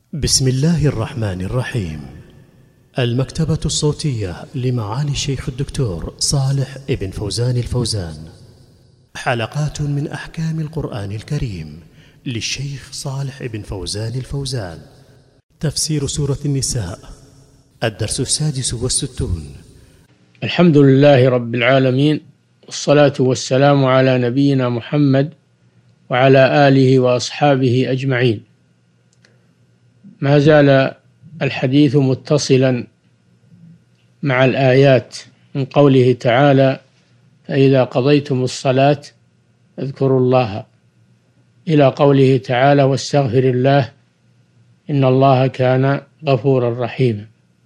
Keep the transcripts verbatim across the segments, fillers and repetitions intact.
بسم الله الرحمن الرحيم. المكتبة الصوتية لمعالي الشيخ الدكتور صالح ابن فوزان الفوزان، حلقات من أحكام القرآن الكريم للشيخ صالح ابن فوزان الفوزان. تفسير سورة النساء، الدرس السادس والستون. الحمد لله رب العالمين، والصلاة والسلام على نبينا محمد وعلى آله وأصحابه أجمعين. ما زال الحديث متصلا مع الآيات من قوله تعالى: فإذا قضيتم الصلاة اذكروا الله، إلى قوله تعالى: واستغفر الله إن الله كان غفورا رحيما.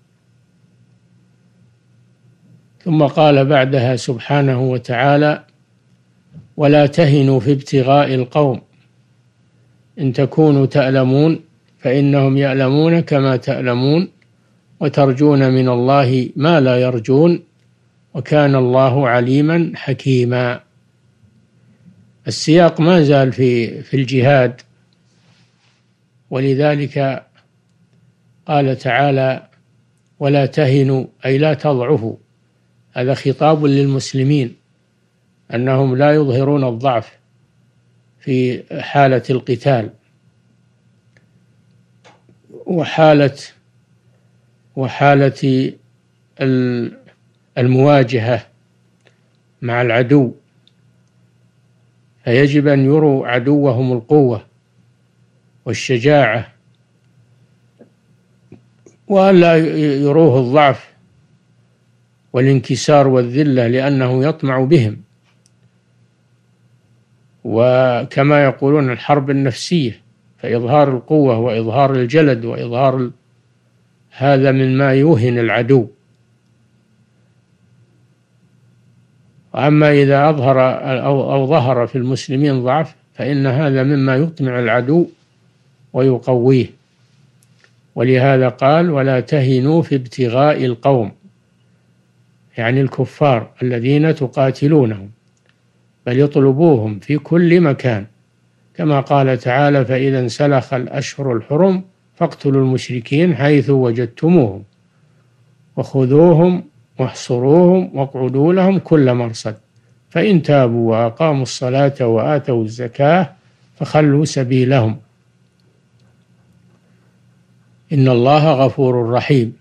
ثم قال بعدها سبحانه وتعالى: ولا تهنوا في ابتغاء القوم إن تكونوا تألمون فإنهم يألمون كما تألمون وترجون من الله ما لا يرجون وكان الله عليما حكيما. السياق ما زال في في الجهاد، ولذلك قال تعالى: ولا تهنوا أي لا تضعفوا. هذا خطاب للمسلمين أنهم لا يظهرون الضعف في حالة القتال وحالة وحالة المواجهة مع العدو، فيجب أن يروا عدوهم القوة والشجاعة، وألا يروه الضعف والانكسار والذلة، لأنه يطمع بهم. وكما يقولون الحرب النفسية، فإظهار القوة وإظهار الجلد وإظهار ال... هذا مما يوهن العدو. وأما إذا أظهر أو, أو ظهر في المسلمين ضعف فإن هذا مما يطمع العدو ويقويه. ولهذا قال: ولا تهنوا في ابتغاء القوم، يعني الكفار الذين تقاتلونهم، بل يطلبوهم في كل مكان، كما قال تعالى: فإذا انسلخ الأشهر الحرم فاقتلوا المشركين حيث وجدتموهم وخذوهم واحصروهم واقعدوا لهم كل مرصد فإن تابوا وأقاموا الصلاة وآتوا الزكاة فخلوا سبيلهم إن الله غفور رحيم.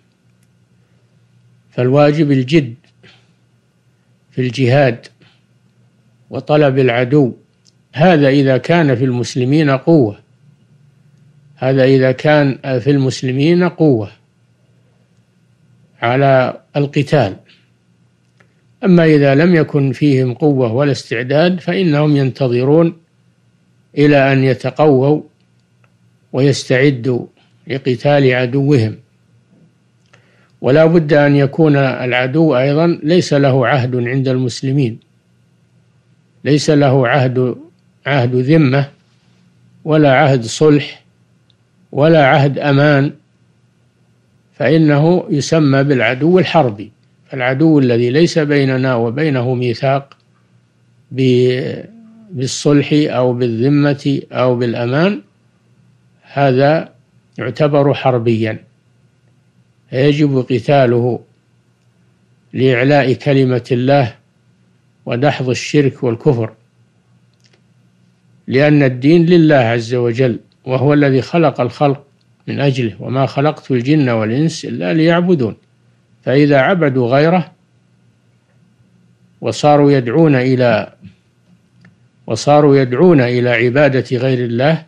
فالواجب الجد في الجهاد وطلب العدو، هذا إذا كان في المسلمين قوة، هذا إذا كان في المسلمين قوة على القتال. أما إذا لم يكن فيهم قوة ولا استعداد فإنهم ينتظرون إلى أن يتقووا ويستعدوا لقتال عدوهم. ولا بد أن يكون العدو أيضا ليس له عهد عند المسلمين، ليس له عهد عهد ذمة ولا عهد صلح ولا عهد أمان، فإنه يسمى بالعدو الحربي. العدو الذي ليس بيننا وبينه ميثاق بالصلح أو بالذمة أو بالأمان، هذا يعتبر حربيا، يجب قتاله لإعلاء كلمة الله ودحض الشرك والكفر، لأن الدين لله عز وجل، وهو الذي خلق الخلق من أجله: وما خلقت الجن والإنس إلا ليعبدون. فإذا عبدوا غيره وصاروا يدعون إلى وصاروا يدعون إلى عبادة غير الله،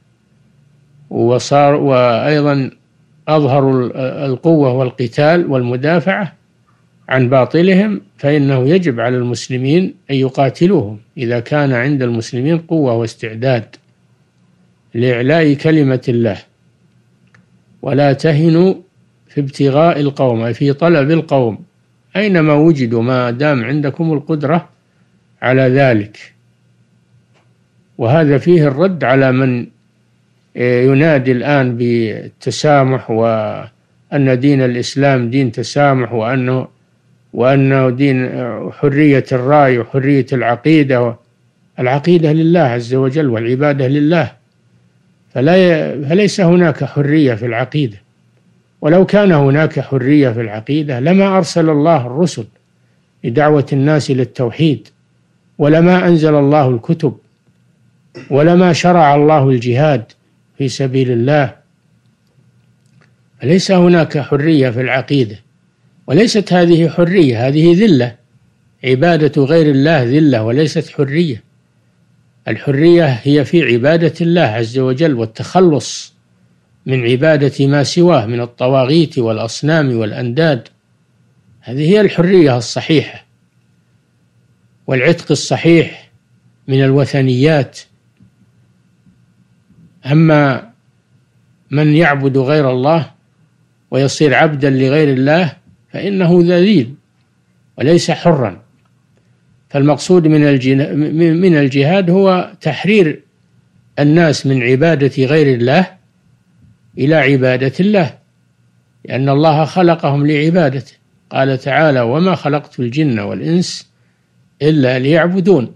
وصار وأيضا أظهروا القوة والقتال والمدافعة عن باطلهم، فإنه يجب على المسلمين أن يقاتلوهم إذا كان عند المسلمين قوة واستعداد لإعلاء كلمة الله. ولا تهنوا في ابتغاء القوم، أي في طلب القوم أينما وجدوا، ما دام عندكم القدرة على ذلك. وهذا فيه الرد على من ينادي الآن بالتسامح، وأن دين الإسلام دين تسامح، وأنه وأنه دين حرية الرأي وحرية العقيدة. العقيدة لله عز وجل والعبادة لله، فلا فليس هناك حرية في العقيدة. ولو كان هناك حرية في العقيدة لما أرسل الله الرسل لدعوة الناس إلى التوحيد، ولما أنزل الله الكتب، ولما شرع الله الجهاد في سبيل الله. فليس هناك حرية في العقيدة، وليست هذه حرية، هذه ذلة. عبادة غير الله ذلة وليست حرية. الحرية هي في عبادة الله عز وجل والتخلص من عبادة ما سواه من الطواغيت والأصنام والأنداد. هذه هي الحرية الصحيحة والعتق الصحيح من الوثنيات. أما من يعبد غير الله ويصير عبدا لغير الله فإنه ذليل وليس حرا. فالمقصود من الجهاد هو تحرير الناس من عبادة غير الله إلى عبادة الله، لأن الله خلقهم لعبادته. قال تعالى: وما خلقت الجن والإنس إلا ليعبدون.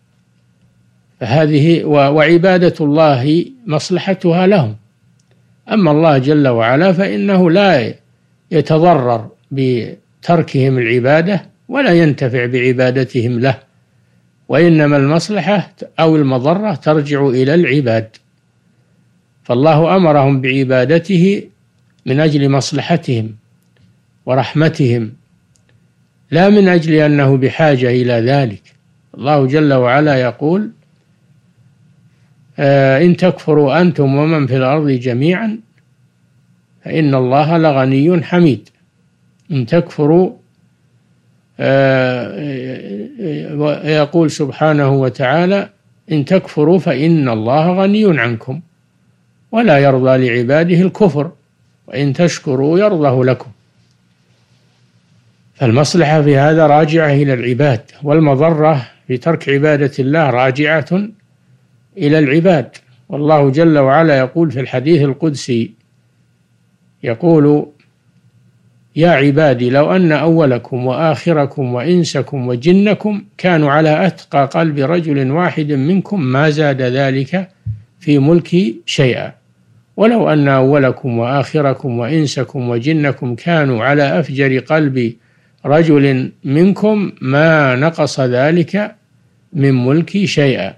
فهذه وعبادة الله مصلحتها لهم. أما الله جل وعلا فإنه لا يتضرر بتركهم العبادة ولا ينتفع بعبادتهم له، وإنما المصلحة أو المضرة ترجع إلى العباد. فالله أمرهم بعبادته من أجل مصلحتهم ورحمتهم، لا من أجل أنه بحاجة إلى ذلك. الله جل وعلا يقول: آه إن تكفروا أنتم ومن في الأرض جميعا فإن الله لغني حميد. إن تكفروا آه يقول سبحانه وتعالى: إن تكفروا فإن الله غني عنكم ولا يرضى لعباده الكفر وإن تشكروا يرضه لكم. فالمصلحة في هذا راجعة إلى العباد، والمضرة في ترك عبادة الله راجعة إلى العباد. والله جل وعلا يقول في الحديث القدسي، يقول: يا عبادي لو أن أولكم وآخركم وإنسكم وجنكم كانوا على أتقى قلب رجل واحد منكم ما زاد ذلك في ملكي شيئا، ولو أن أولكم وآخركم وإنسكم وجنكم كانوا على أفجر قلب رجل منكم ما نقص ذلك من ملكي شيئا.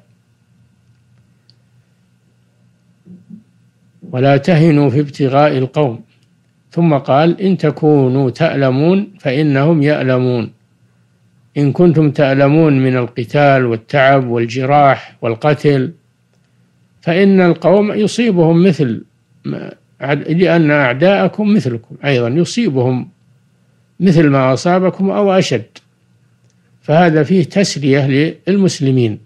ولا تهنوا في ابتغاء القوم. ثم قال: إن تكونوا تألمون فإنهم يألمون. إن كنتم تألمون من القتال والتعب والجراح والقتل فإن القوم يصيبهم مثل لأن أعداءكم مثلكم أيضا يصيبهم مثل ما أصابكم أو أشد. فهذا فيه تسلية للمسلمين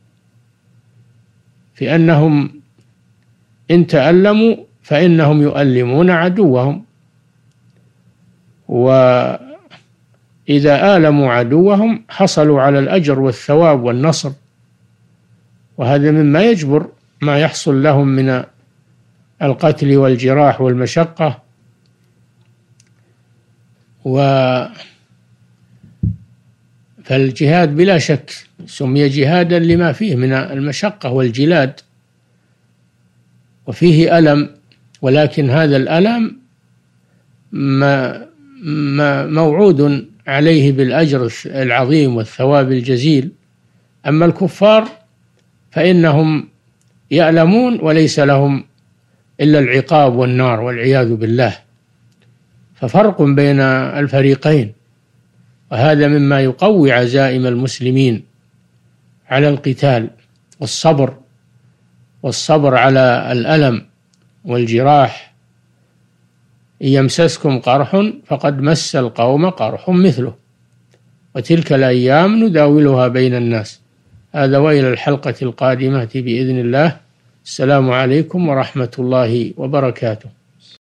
في أنهم إن تألموا فإنهم يؤلمون عدوهم، وإذا آلموا عدوهم حصلوا على الأجر والثواب والنصر، وهذا مما يجبر ما يحصل لهم من القتل والجراح والمشقة. و فالجهاد بلا شك سمي جهادا لما فيه من المشقة والجلاد، وفيه ألم، ولكن هذا الألم ما ما موعود عليه بالأجر العظيم والثواب الجزيل. أما الكفار فإنهم يألمون وليس لهم إلا العقاب والنار والعياذ بالله. ففرق بين الفريقين، وهذا مما يقوي عزائم المسلمين على القتال والصبر والصبر على الألم والجراح. إن يمسسكم قرح فقد مس القوم قرح مثله وتلك الأيام نداولها بين الناس. هذا وإلى الحلقة القادمة بإذن الله. السلام عليكم ورحمة الله وبركاته.